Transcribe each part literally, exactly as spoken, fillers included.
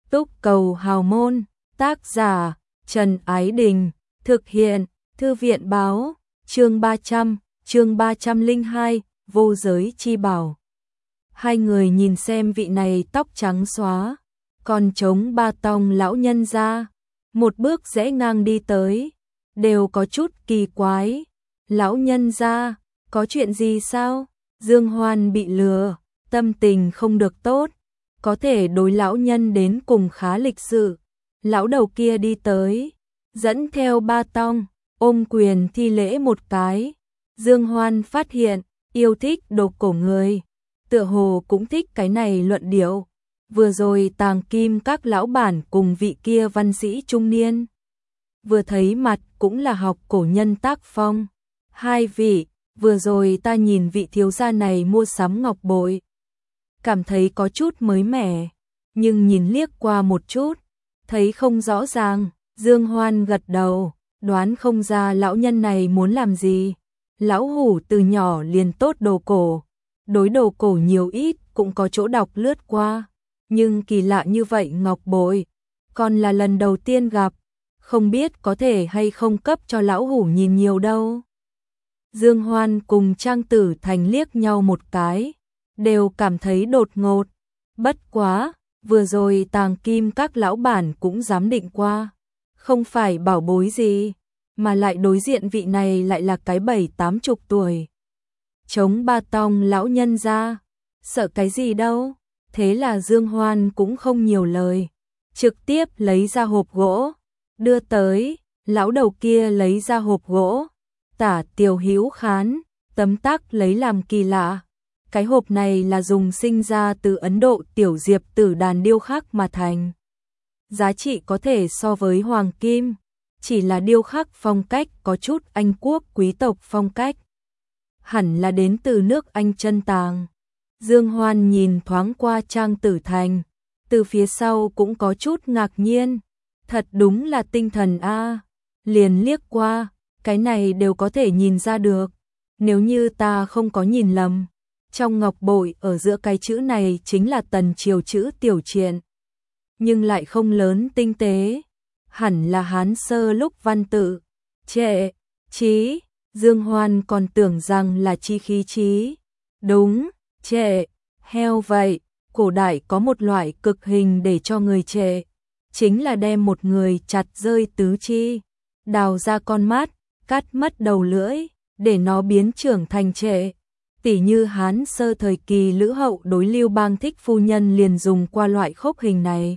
Túc Cầu Hào Môn, tác giả Trần Ái Đình, thực hiện Thư viện Báo, chương ba trăm, chương ba trăm lẻ hai, Vô Giới Chi Bảo. Hai người nhìn xem vị này tóc trắng xóa, còn trống ba tong lão nhân ra, một bước rẽ ngang đi tới, đều có chút kỳ quái. Lão nhân ra, có chuyện gì sao? Dương Hoan bị lừa, tâm tình không được tốt, có thể đối lão nhân đến cùng khá lịch sự. Lão đầu kia đi tới, dẫn theo ba tong, ôm quyền thi lễ một cái. Dương Hoan phát hiện, yêu thích đồ cổ người, tựa hồ cũng thích cái này luận điệu. Vừa rồi Tàng Kim các lão bản cùng vị kia văn sĩ trung niên, vừa thấy mặt cũng là học cổ nhân tác phong. Hai vị, vừa rồi ta nhìn vị thiếu gia này mua sắm ngọc bội, cảm thấy có chút mới mẻ, nhưng nhìn liếc qua một chút, thấy không rõ ràng. Dương Hoan gật đầu, đoán không ra lão nhân này muốn làm gì. Lão hủ từ nhỏ liền tốt đồ cổ, đối đồ cổ nhiều ít cũng có chỗ đọc lướt qua, nhưng kỳ lạ như vậy ngọc bội, còn là lần đầu tiên gặp, không biết có thể hay không cấp cho lão hủ nhìn nhiều đâu. Dương Hoan cùng Trang Tử Thành liếc nhau một cái, đều cảm thấy đột ngột. Bất quá, vừa rồi Tàng Kim các lão bản cũng dám định qua, không phải bảo bối gì, mà lại đối diện vị này lại là cái bảy tám chục tuổi. Chống ba tong lão nhân ra, sợ cái gì đâu. Thế là Dương Hoan cũng không nhiều lời, trực tiếp lấy ra hộp gỗ, đưa tới. Lão đầu kia lấy ra hộp gỗ, tả Tiểu Hữu Khán, tấm tắc lấy làm kỳ lạ. Cái hộp này là dùng sinh ra từ Ấn Độ tiểu diệp tử đàn điêu khắc mà thành. Giá trị có thể so với hoàng kim, chỉ là điêu khắc phong cách có chút Anh quốc quý tộc phong cách. Hẳn là đến từ nước Anh chân tàng. Dương Hoan nhìn thoáng qua Trang Tử Thành, từ phía sau cũng có chút ngạc nhiên. Thật đúng là tinh thần a. Liền liếc qua, cái này đều có thể nhìn ra được. Nếu như ta không có nhìn lầm, trong ngọc bội ở giữa cái chữ này chính là tần triều chữ tiểu triện, nhưng lại không lớn tinh tế, hẳn là Hán sơ lúc văn tự. Trệ, chí, Dương Hoan còn tưởng rằng là chi khí chí. Đúng, trệ, heo vậy. Cổ đại có một loại cực hình để cho người trệ, chính là đem một người chặt rơi tứ chi, đào ra con mắt, cắt mất đầu lưỡi, để nó biến trưởng thành trệ. Tỉ như Hán sơ thời kỳ Lữ Hậu đối Lưu Bang thích phu nhân liền dùng qua loại khốc hình này.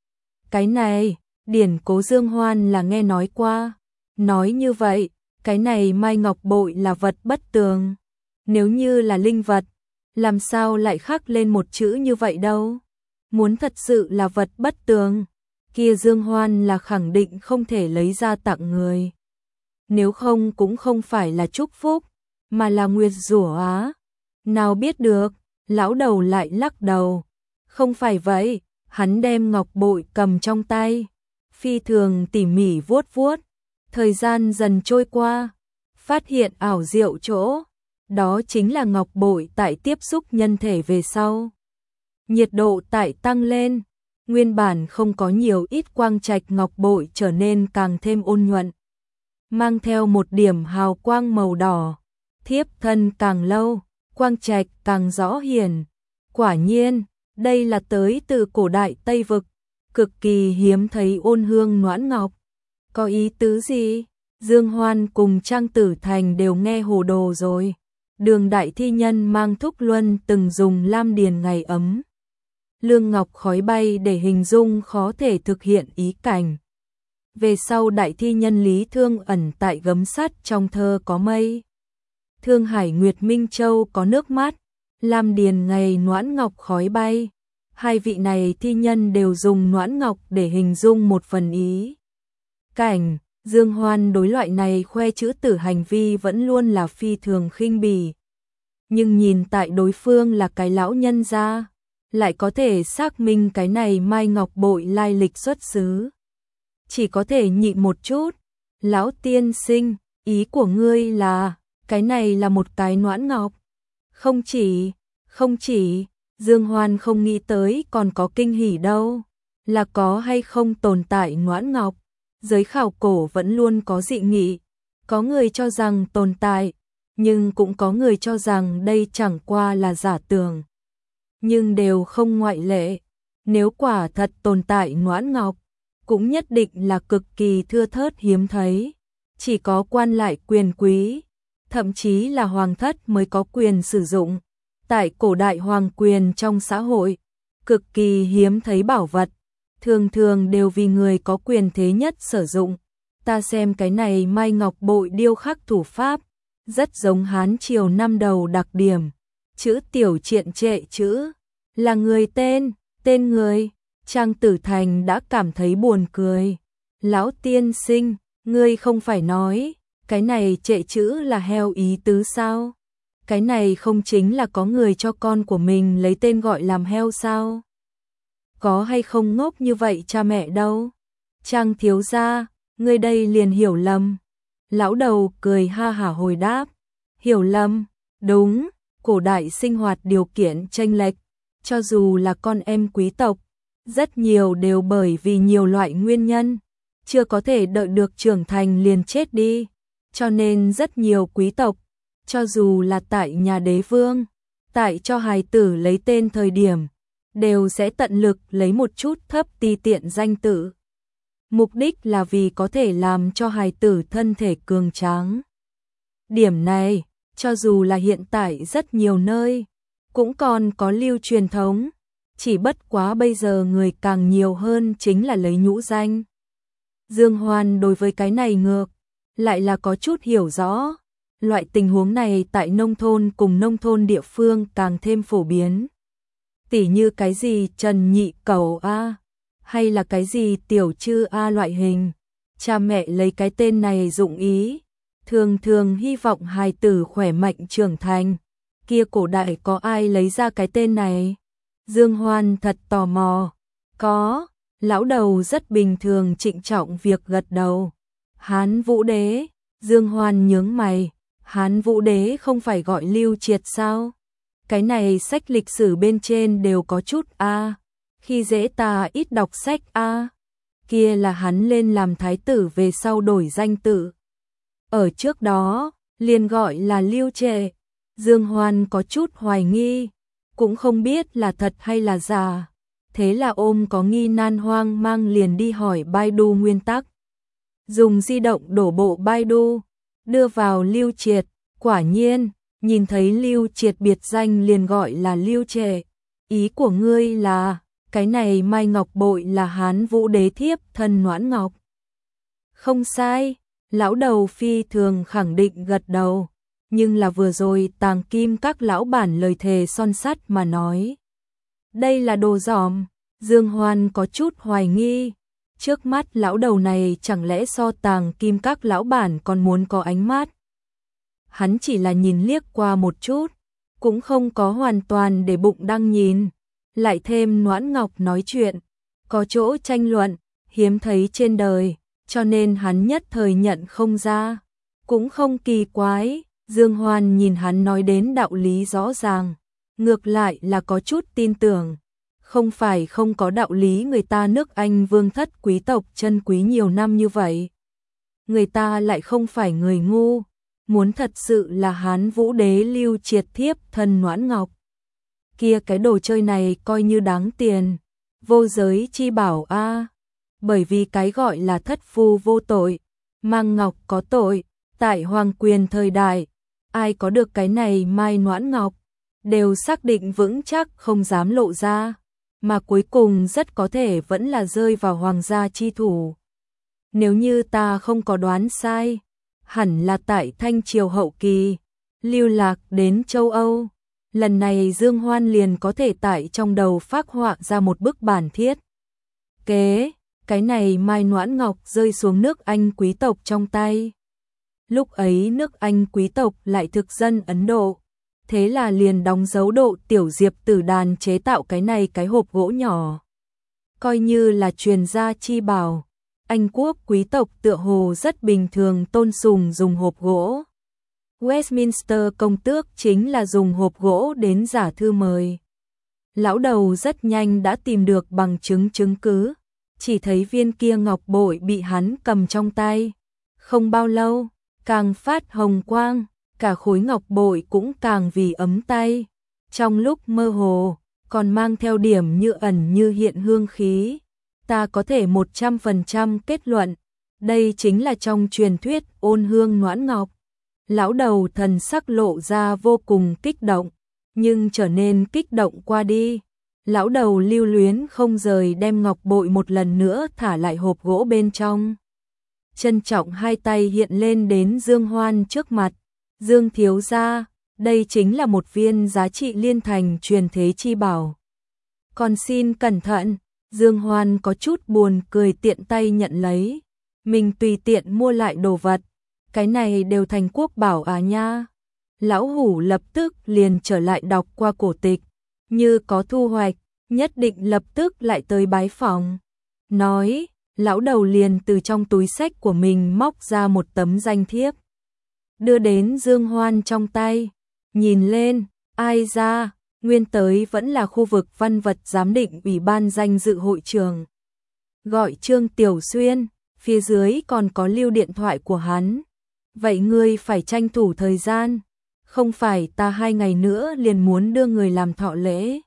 Cái này, điển cố Dương Hoan là nghe nói qua. Nói như vậy, cái này mai ngọc bội là vật bất tường. Nếu như là linh vật, làm sao lại khắc lên một chữ như vậy đâu? Muốn thật sự là vật bất tường, kia Dương Hoan là khẳng định không thể lấy ra tặng người. Nếu không cũng không phải là chúc phúc, mà là nguyệt rủa á. Nào biết được, lão đầu lại lắc đầu. Không phải vậy, hắn đem ngọc bội cầm trong tay, phi thường tỉ mỉ vuốt vuốt. Thời gian dần trôi qua, phát hiện ảo diệu chỗ, đó chính là ngọc bội tại tiếp xúc nhân thể về sau, nhiệt độ tại tăng lên, nguyên bản không có nhiều ít quang trạch ngọc bội trở nên càng thêm ôn nhuận, mang theo một điểm hào quang màu đỏ, thiếp thân càng lâu, quang trạch càng rõ hiển. Quả nhiên, đây là tới từ cổ đại Tây Vực, cực kỳ hiếm thấy ôn hương noãn ngọc. Có ý tứ gì? Dương Hoan cùng Trang Tử Thành đều nghe hồ đồ rồi. Đường đại thi nhân mang thúc luân từng dùng lam điền ngày ấm, lương ngọc khói bay để hình dung khó thể thực hiện ý cảnh. Về sau đại thi nhân Lý Thương ẩn tại gấm sắt trong thơ có mây, Thương Hải Nguyệt Minh Châu có nước mắt, lam điền ngày noãn ngọc khói bay. Hai vị này thi nhân đều dùng noãn ngọc để hình dung một phần ý cảnh. Dương Hoan đối loại này khoe chữ tử hành vi vẫn luôn là phi thường khinh bỉ. Nhưng nhìn tại đối phương là cái lão nhân gia, lại có thể xác minh cái này mai ngọc bội lai lịch xuất xứ. Chỉ có thể nhịn một chút. Lão tiên sinh, ý của ngươi là, cái này là một cái noãn ngọc? Không chỉ, không chỉ, Dương Hoan không nghĩ tới còn có kinh hỉ đâu. là có hay không tồn tại noãn ngọc. Giới khảo cổ vẫn luôn có dị nghị, có người cho rằng tồn tại, nhưng cũng có người cho rằng đây chẳng qua là giả tưởng. Nhưng đều không ngoại lệ, nếu quả thật tồn tại noãn ngọc, cũng nhất định là cực kỳ thưa thớt hiếm thấy, chỉ có quan lại quyền quý, thậm chí là hoàng thất mới có quyền sử dụng. Tại cổ đại hoàng quyền trong xã hội, cực kỳ hiếm thấy bảo vật, thường thường đều vì người có quyền thế nhất sử dụng. Ta xem cái này mai ngọc bội điêu khắc thủ pháp, rất giống Hán triều năm đầu đặc điểm, chữ tiểu triện trệ chữ, là người tên, tên người. Trang Tử Thành đã cảm thấy buồn cười. Lão tiên sinh, ngươi không phải nói, cái này trệ chữ là heo ý tứ sao? Cái này không chính là có người cho con của mình lấy tên gọi làm heo sao? Có hay không ngốc như vậy cha mẹ đâu? Trang thiếu gia, ngươi đây liền hiểu lầm. Lão đầu cười ha hả hồi đáp. Hiểu lầm, đúng, cổ đại sinh hoạt điều kiện chênh lệch, cho dù là con em quý tộc, rất nhiều đều bởi vì nhiều loại nguyên nhân, chưa có thể đợi được trưởng thành liền chết đi, cho nên rất nhiều quý tộc, cho dù là tại nhà đế vương, tại cho hài tử lấy tên thời điểm, đều sẽ tận lực lấy một chút thấp ti tiện danh tự. Mục đích là vì có thể làm cho hài tử thân thể cường tráng. Điểm này, cho dù là hiện tại rất nhiều nơi, cũng còn có lưu truyền thống, chỉ bất quá bây giờ người càng nhiều hơn chính là lấy nhũ danh. Dương Hoan đối với cái này ngược, lại là có chút hiểu rõ, loại tình huống này tại nông thôn cùng nông thôn địa phương càng thêm phổ biến. Tỉ như cái gì Trần Nhị Cẩu A, hay là cái gì Tiểu Trư A loại hình, cha mẹ lấy cái tên này dụng ý, thường thường hy vọng hài tử khỏe mạnh trưởng thành. Kia cổ đại có ai lấy ra cái tên này? Dương Hoan thật tò mò. Có, lão đầu rất bình thường trịnh trọng việc gật đầu. Hán Vũ Đế, Dương Hoan nhướng mày, Hán Vũ Đế không phải gọi Lưu Triệt sao? Cái này sách lịch sử bên trên đều có chút a, à. Khi dễ ta ít đọc sách a. À. Kia là hắn lên làm thái tử về sau đổi danh tự. Ở trước đó, liền gọi là Lưu Trệ. Dương Hoan có chút hoài nghi, cũng không biết là thật hay là giả. Thế là ôm có nghi nan hoang mang liền đi hỏi Baidu nguyên tắc. Dùng di động đổ bộ Baidu, đưa vào Lưu Triệt, quả nhiên, nhìn thấy Lưu Triệt biệt danh liền gọi là Lưu Trệ. Ý của ngươi là, cái này mai ngọc bội là Hán Vũ Đế thiếp thân Noãn Ngọc. Không sai, lão đầu phi thường khẳng định gật đầu. Nhưng là vừa rồi Tàng Kim các lão bản lời thề son sắt mà nói. Đây là đồ giỏm, Dương Hoan có chút hoài nghi. Trước mắt lão đầu này chẳng lẽ so Tàng Kim các lão bản còn muốn có ánh mắt. Hắn chỉ là nhìn liếc qua một chút, cũng không có hoàn toàn để bụng đang nhìn. Lại thêm Noãn Ngọc nói chuyện, có chỗ tranh luận, hiếm thấy trên đời, cho nên hắn nhất thời nhận không ra. Cũng không kỳ quái. Dương Hoan nhìn hắn nói đến đạo lý rõ ràng, ngược lại là có chút tin tưởng. Không phải không có đạo lý, người ta nước Anh vương thất quý tộc chân quý nhiều năm như vậy. Người ta lại không phải người ngu, muốn thật sự là Hán Vũ Đế Lưu Triệt thiếp thân Noãn Ngọc. Kia cái đồ chơi này coi như đáng tiền, vô giới chi bảo a. À. Bởi vì cái gọi là thất phu vô tội, mang ngọc có tội, tại hoàng quyền thời đại. Ai có được cái này mai Noãn Ngọc, đều xác định vững chắc không dám lộ ra, mà cuối cùng rất có thể vẫn là rơi vào hoàng gia chi thủ. Nếu như ta không có đoán sai, hẳn là tại Thanh Triều hậu kỳ, lưu lạc đến châu Âu. Lần này Dương Hoan liền có thể tại trong đầu phác họa ra một bức bản thiết kế, cái này mai Noãn Ngọc rơi xuống nước Anh quý tộc trong tay. Lúc ấy nước Anh quý tộc lại thực dân Ấn Độ, thế là liền đóng dấu độ tiểu diệp tử đàn chế tạo cái này cái hộp gỗ nhỏ. Coi như là truyền gia chi bảo, Anh quốc quý tộc tựa hồ rất bình thường tôn sùng dùng hộp gỗ. Westminster công tước chính là dùng hộp gỗ đến giả thư mời. Lão đầu rất nhanh đã tìm được bằng chứng chứng cứ, chỉ thấy viên kia ngọc bội bị hắn cầm trong tay. Không bao lâu, càng phát hồng quang, cả khối ngọc bội cũng càng vì ấm tay. Trong lúc mơ hồ, còn mang theo điểm như ẩn như hiện hương khí. Ta có thể một trăm phần trăm kết luận, đây chính là trong truyền thuyết ôn hương noãn ngọc. Lão đầu thần sắc lộ ra vô cùng kích động, nhưng trở nên kích động qua đi. Lão đầu lưu luyến không rời đem ngọc bội một lần nữa thả lại hộp gỗ bên trong. Trân trọng hai tay hiện lên đến Dương Hoan trước mặt. Dương thiếu gia, đây chính là một viên giá trị liên thành truyền thế chi bảo. Còn xin cẩn thận. Dương Hoan có chút buồn cười tiện tay nhận lấy. Mình tùy tiện mua lại đồ vật, cái này đều thành quốc bảo à nha. Lão hủ lập tức liền trở lại đọc qua cổ tịch, như có thu hoạch, nhất định lập tức lại tới bái phỏng. Nói, lão đầu liền từ trong túi xách của mình móc ra một tấm danh thiếp, đưa đến Dương Hoan trong tay. Nhìn lên, ai ra, nguyên tới vẫn là khu vực văn vật giám định ủy ban danh dự hội trường. Gọi Trương Tiểu Xuyên, phía dưới còn có lưu điện thoại của hắn. Vậy ngươi phải tranh thủ thời gian, không phải ta hai ngày nữa liền muốn đưa người làm thọ lễ.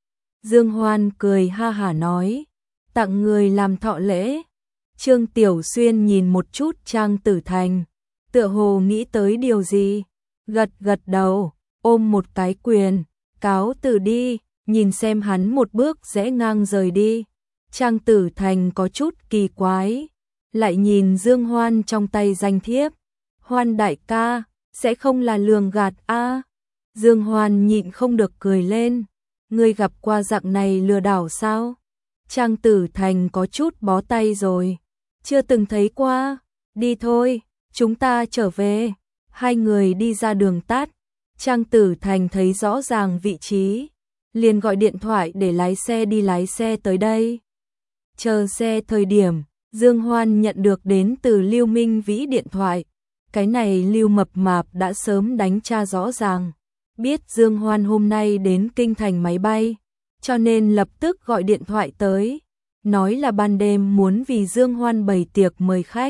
Dương Hoan cười ha hả nói, tặng người làm thọ lễ. Trương Tiểu Xuyên nhìn một chút Trang Tử Thành, tựa hồ nghĩ tới điều gì, gật gật đầu, ôm một cái quyền, cáo từ đi, nhìn xem hắn một bước rẽ ngang rời đi. Trang Tử Thành có chút kỳ quái, lại nhìn Dương Hoan trong tay danh thiếp. Hoan đại ca, sẽ không là lường gạt a? Dương Hoan nhịn không được cười lên, ngươi gặp qua dạng này lừa đảo sao? Trang Tử Thành có chút bó tay rồi, chưa từng thấy qua, đi thôi, chúng ta trở về. Hai người đi ra đường tắt, Trang Tử Thành thấy rõ ràng vị trí, liền gọi điện thoại để lái xe đi lái xe tới đây. Chờ xe thời điểm, Dương Hoan nhận được đến từ Lưu Minh Vĩ điện thoại. Cái này Lưu mập mạp đã sớm đánh tra rõ ràng, biết Dương Hoan hôm nay đến kinh thành máy bay, cho nên lập tức gọi điện thoại tới, nói là ban đêm muốn vì Dương Hoan bày tiệc mời khách.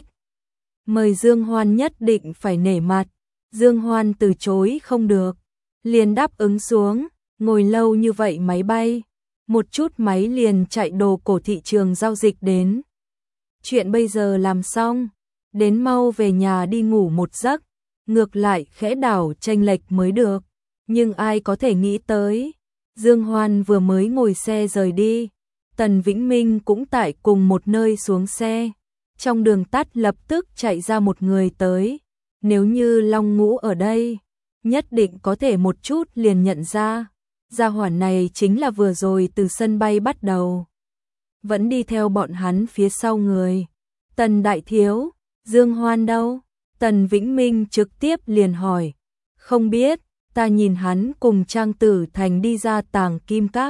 Mời Dương Hoan nhất định phải nể mặt, Dương Hoan từ chối không được, liền đáp ứng xuống, ngồi lâu như vậy máy bay, một chút máy liền chạy đồ cổ thị trường giao dịch đến. Chuyện bây giờ làm xong, đến mau về nhà đi ngủ một giấc, ngược lại khẽ đảo chênh lệch mới được. Nhưng ai có thể nghĩ tới, Dương Hoan vừa mới ngồi xe rời đi, Tần Vĩnh Minh cũng tại cùng một nơi xuống xe. Trong đường tắt lập tức chạy ra một người tới, nếu như Long Ngũ ở đây, nhất định có thể một chút liền nhận ra, gia hỏa này chính là vừa rồi từ sân bay bắt đầu, vẫn đi theo bọn hắn phía sau người. Tần đại thiếu, Dương Hoan đâu? Tần Vĩnh Minh trực tiếp liền hỏi, không biết, ta nhìn hắn cùng Trang Tử Thành đi ra Tàng Kim Các.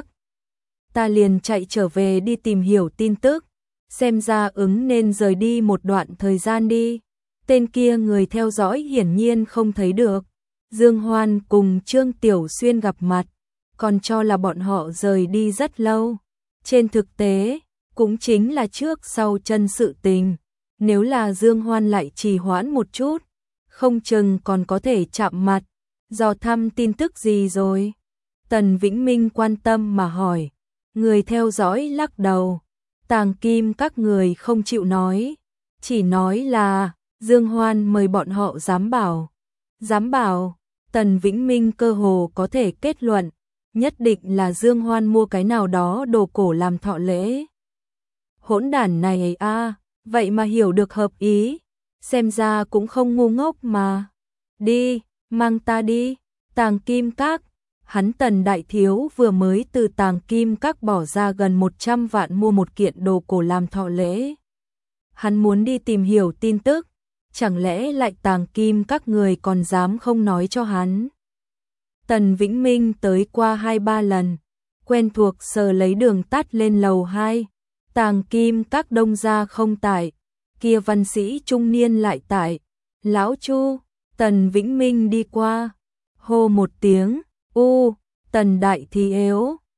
Ta liền chạy trở về đi tìm hiểu tin tức, xem ra ứng nên rời đi một đoạn thời gian đi. Tên kia người theo dõi hiển nhiên không thấy được. Dương Hoan cùng Trương Tiểu Xuyên gặp mặt, còn cho là bọn họ rời đi rất lâu. Trên thực tế, cũng chính là trước sau chân sự tình. Nếu là Dương Hoan lại trì hoãn một chút, không chừng còn có thể chạm mặt, dò thăm tin tức gì rồi. Tần Vĩnh Minh quan tâm mà hỏi, người theo dõi lắc đầu, Tàng Kim các người không chịu nói, chỉ nói là Dương Hoan mời bọn họ giám bảo. Giám bảo, Tần Vĩnh Minh cơ hồ có thể kết luận, nhất định là Dương Hoan mua cái nào đó đồ cổ làm thọ lễ. Hỗn đản này a, à, vậy mà hiểu được hợp ý, xem ra cũng không ngu ngốc mà. Đi, mang ta đi, Tàng Kim Các. Hắn Tần đại thiếu vừa mới từ Tàng Kim Các bỏ ra gần một trăm vạn mua một kiện đồ cổ làm thọ lễ. Hắn muốn đi tìm hiểu tin tức, chẳng lẽ lại Tàng Kim Các người còn dám không nói cho hắn. Tần Vĩnh Minh tới qua hai ba lần, quen thuộc sờ lấy đường tắt lên lầu hai. Tàng Kim Các đông gia không tại, kia văn sĩ trung niên lại tại. Lão Chu, Tần Vĩnh Minh đi qua, hô một tiếng, u, Tần đại thì yếu,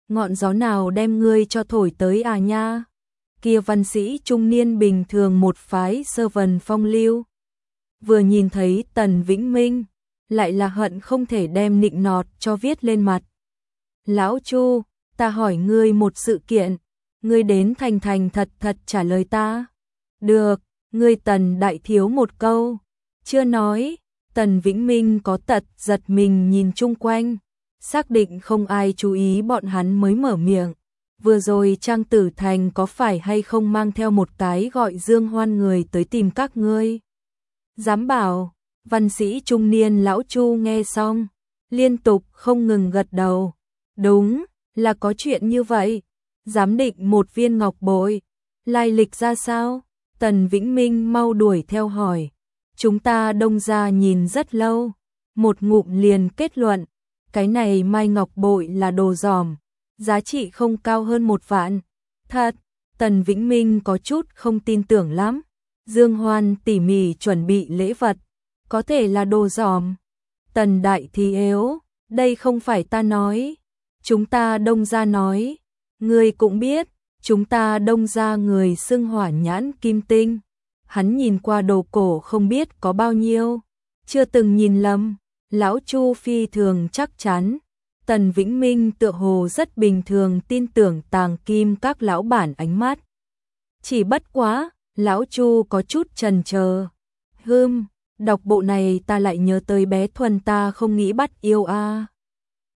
ngọn gió nào đem ngươi cho thổi tới à nha? Kia văn sĩ trung niên bình thường một phái sơ vần phong lưu. Vừa nhìn thấy Tần Vĩnh Minh, lại là hận không thể đem nịnh nọt cho viết lên mặt. Lão Chu, ta hỏi ngươi một sự kiện, ngươi đến thành thành thật thật trả lời ta. Được, ngươi Tần đại thiếu một câu. Chưa nói, Tần Vĩnh Minh có tật giật mình nhìn chung quanh, xác định không ai chú ý bọn hắn mới mở miệng. Vừa rồi Trang Tử Thành có phải hay không mang theo một cái gọi Dương Hoan người tới tìm các ngươi? Dám bảo, văn sĩ trung niên lão Chu nghe xong, liên tục không ngừng gật đầu. Đúng, là có chuyện như vậy. Giám định một viên ngọc bội, lai lịch ra sao? Tần Vĩnh Minh mau đuổi theo hỏi. Chúng ta Đông gia nhìn rất lâu, một ngụm liền kết luận, cái này mai ngọc bội là đồ giòm, giá trị không cao hơn một vạn. Thật, Tần Vĩnh Minh có chút không tin tưởng lắm. Dương Hoan tỉ mỉ chuẩn bị lễ vật, có thể là đồ giòm. Tần đại thì yếu, đây không phải ta nói, chúng ta Đông gia nói. Ngươi cũng biết, chúng ta Đông gia người xưng hỏa nhãn kim tinh. Hắn nhìn qua đồ cổ không biết có bao nhiêu, chưa từng nhìn lầm. Lão Chu phi thường chắc chắn. Tần Vĩnh Minh tựa hồ rất bình thường tin tưởng tàng kim các lão bản ánh mắt. Chỉ bất quá, lão Chu có chút chần chờ. Hừm, đọc bộ này ta lại nhớ tới bé Thuần ta không nghĩ bắt yêu a. À.